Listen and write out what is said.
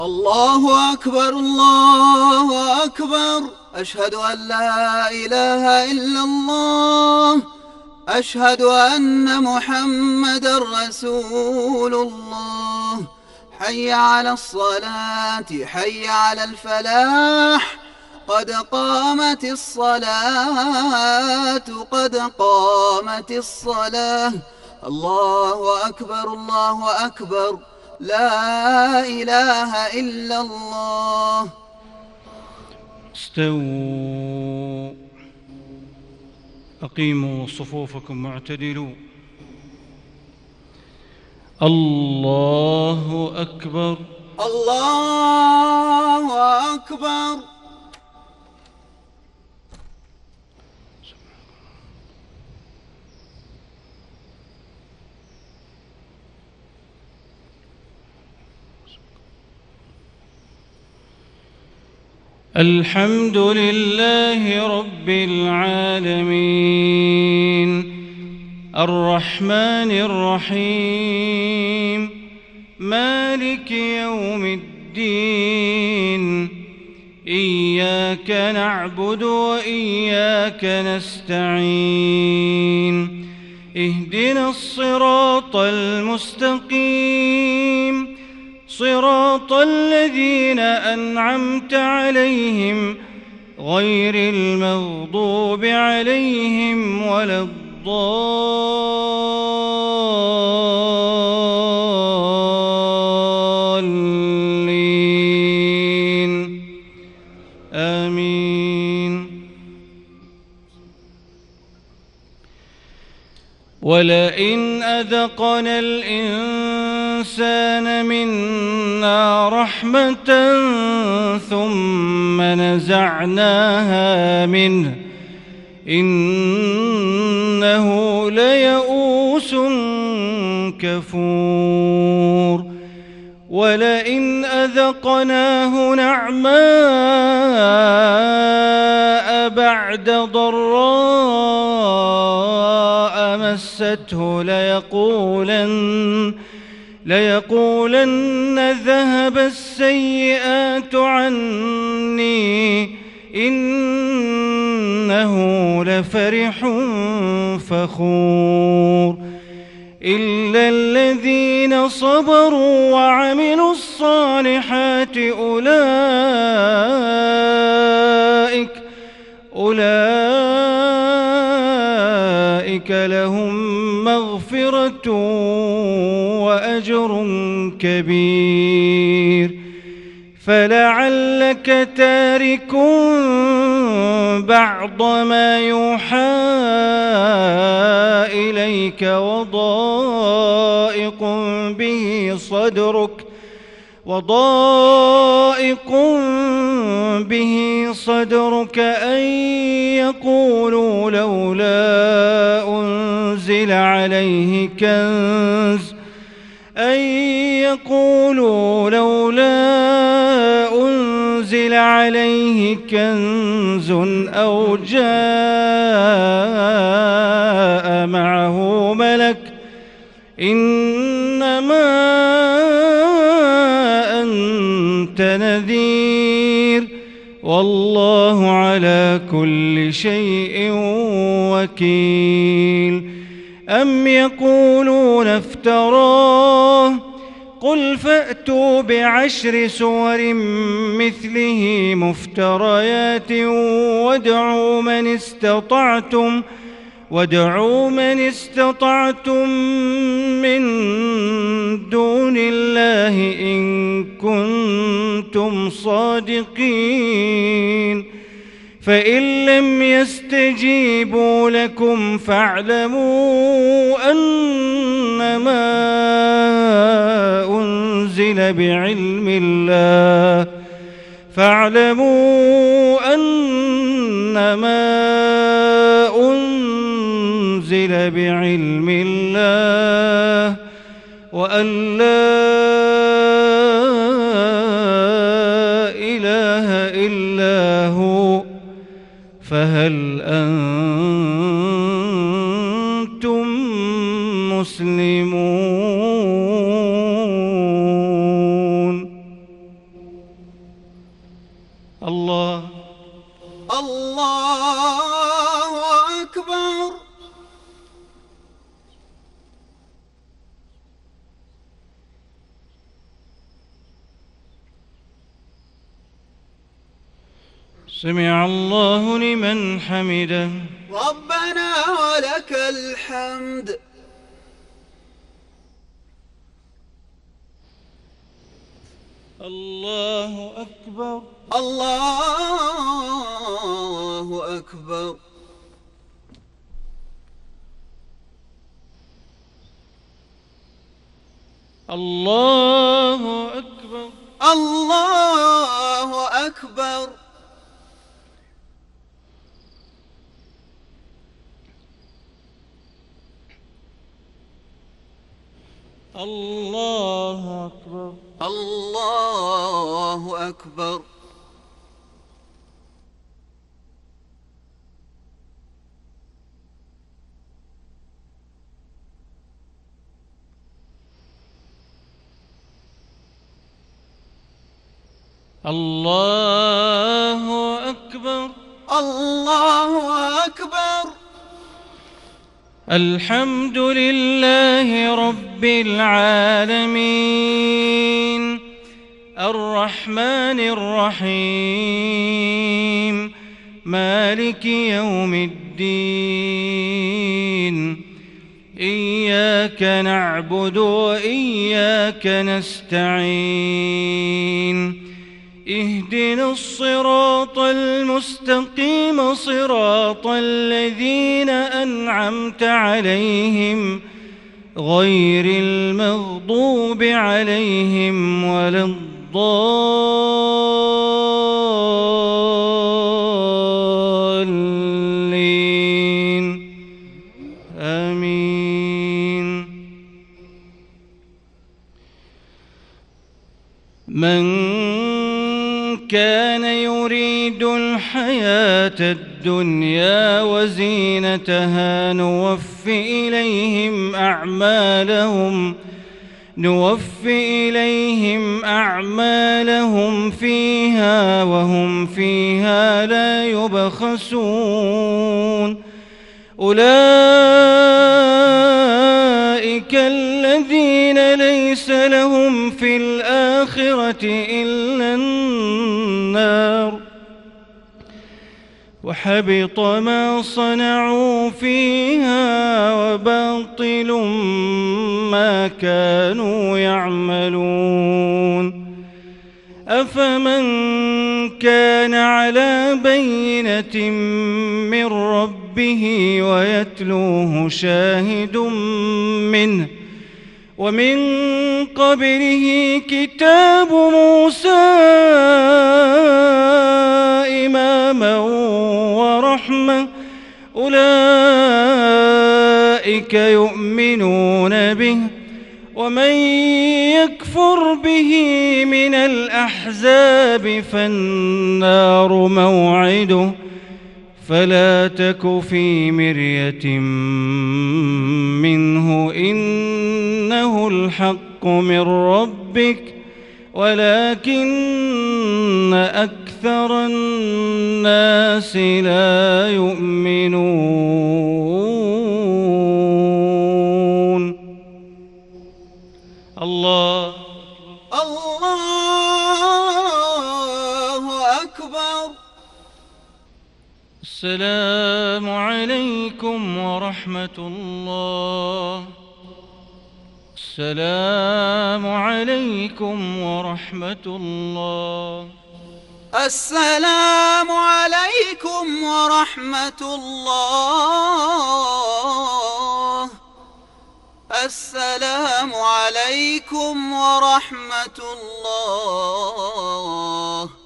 الله أكبر الله أكبر، أشهد أن لا إله إلا الله، أشهد أن محمدًا رسول الله. حي على الصلاة، حي على الفلاح، قد قامت الصلاة، قد قامت الصلاة. الله أكبر الله أكبر، لا إله إلا الله. استووا، أقيموا صفوفكم معتدلوا. الله أكبر الله أكبر. الحمد لله رب العالمين، الرحمن الرحيم، مالك يوم الدين. إياك نعبد وإياك نستعين، اهدنا الصراط المستقيم، صراط الذين أنعمت عليهم غير المغضوب عليهم ولا الضالين، آمين. ولئن أذقنا الإنسان منا رحمة ثم نزعناها منه إنه ليئوس كفور. ولئن أذقناه نعماء بعد ضراء مسته ليقولن ذهب السيئات عني إنه لفرح فخور. إلا الذين صبروا وعملوا الصالحات أولئك لهم مغفرة وأجر كبير. فلعلك تارك بعض ما يوحى إليك وضائق به صدرك أن يقولوا لولا أنزل عليه كنز أو جاء معه ملك إنما أنت نذير والله على كل شيء وكيل. أم يقولون افتراه قل فأتوا بعشر سور مثله مفتريات وادعوا من استطعتم من دون الله إن كنتم صادقين. فإن لم يستجيبوا لكم فاعلموا أنما أنزل بعلم الله وأن لا إله إلا هو فهل أنتم مسلمون؟ الله الله أكبر. سمع الله لمن حمده. ربنا ولك الحمد. الله أكبر. الله أكبر. الله أكبر. الله أكبر. الله أكبر. الله أكبر. الله أكبر. الله أكبر. الحمد لله رب العالمين الرحمن الرحيم مالك يوم الدين إياك نعبد وإياك نستعين اهدنا الصراط المستقيم صراط الذين أنعمت عليهم غير المغضوب عليهم ولا الضالين آمين. من كان يريد الحياة الدنيا وزينتها نوفي إليهم أعمالهم فيها وهم فيها لا يبخسون. أولئك الذين ليس لهم في الآخرة إلا النار وحبط ما صنعوا فيها وباطل ما كانوا يعملون. أفمن كان على بينة من ربه ويتلوه شاهد منه ومن قبله كتاب موسى إماما ورحمة أولئك يؤمنون به ومن يكفر به من الأحزاب فالنار موعده فلا تك في مرية منه إنه الحق من ربك ولكن أكثر الناس لا يؤمنون. الله أكبر. السلام عليكم ورحمة الله. السلام عليكم ورحمة الله. السلام عليكم ورحمة الله. السلام عليكم ورحمة الله.